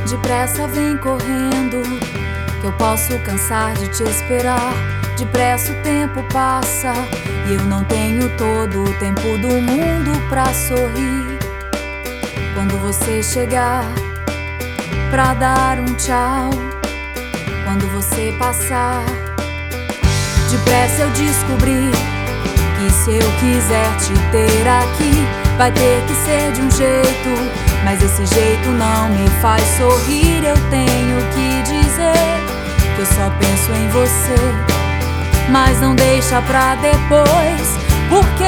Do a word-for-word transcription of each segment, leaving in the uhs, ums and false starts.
Depressa vem correndo, que eu posso cansar de te esperar. Depressa o tempo passa e eu não tenho todo o tempo do mundo pra sorrir. Quando você chegar pra dar um tchau, quando você passar, depressa eu descobri que se eu quiser te ter aqui, vai ter que ser de um jeito, mas esse jeito não me faz sorrir. Eu tenho que dizer que eu só penso em você, mas não deixa pra depois, porque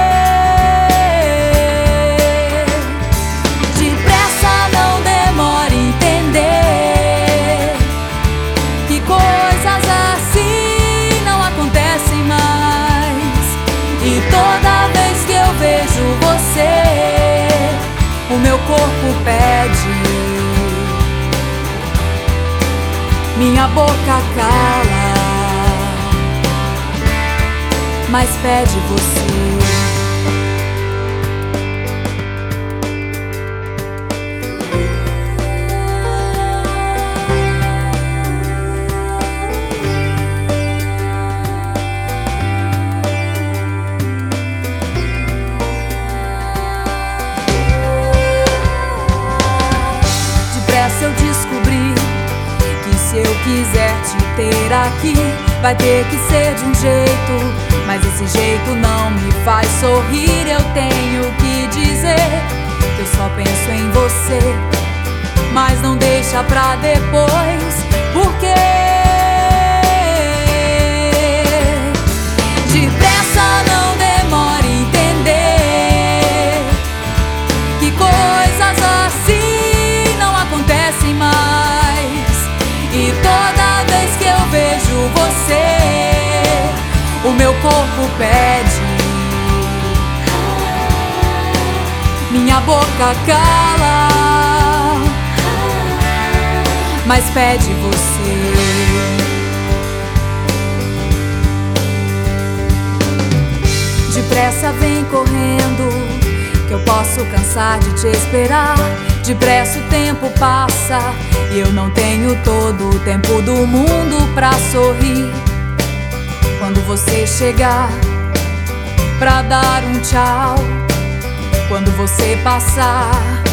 depressa não demora entender que coisas assim não acontecem mais. E toda vez que eu vejo você, o meu corpo pede, minha boca cala, mas pede você. Depressa eu descobri que se eu quiser te ter aqui, vai ter que ser de um jeito, mas esse jeito não me faz sorrir. Eu tenho que dizer que eu só penso em você, mas não deixa pra depois, porque depressa não demora entender que coisas assim não acontecem mais. E toda vez que eu vejo você, o meu corpo pede, minha boca cala, mas pede você. Depressa vem correndo, que eu posso cansar de te esperar. Depressa o tempo passa e eu não tenho todo o tempo do mundo pra sorrir. Quando você chegar pra dar um tchau, quando você passar,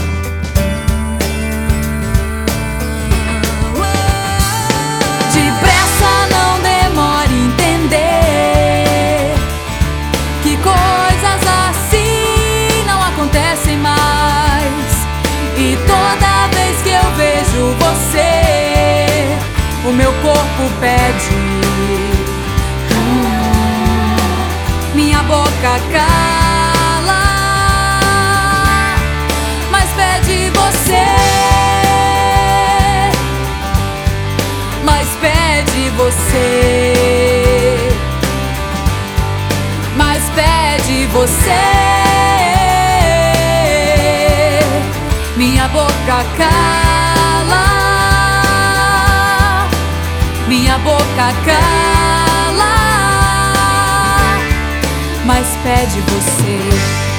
depressa não demora entender que coisas assim não acontecem mais. E toda vez que eu vejo você, o meu corpo pede, minha boca cala, mas pede você, mas pede você, mas pede você, minha boca cala, minha boca cala, mas pede você.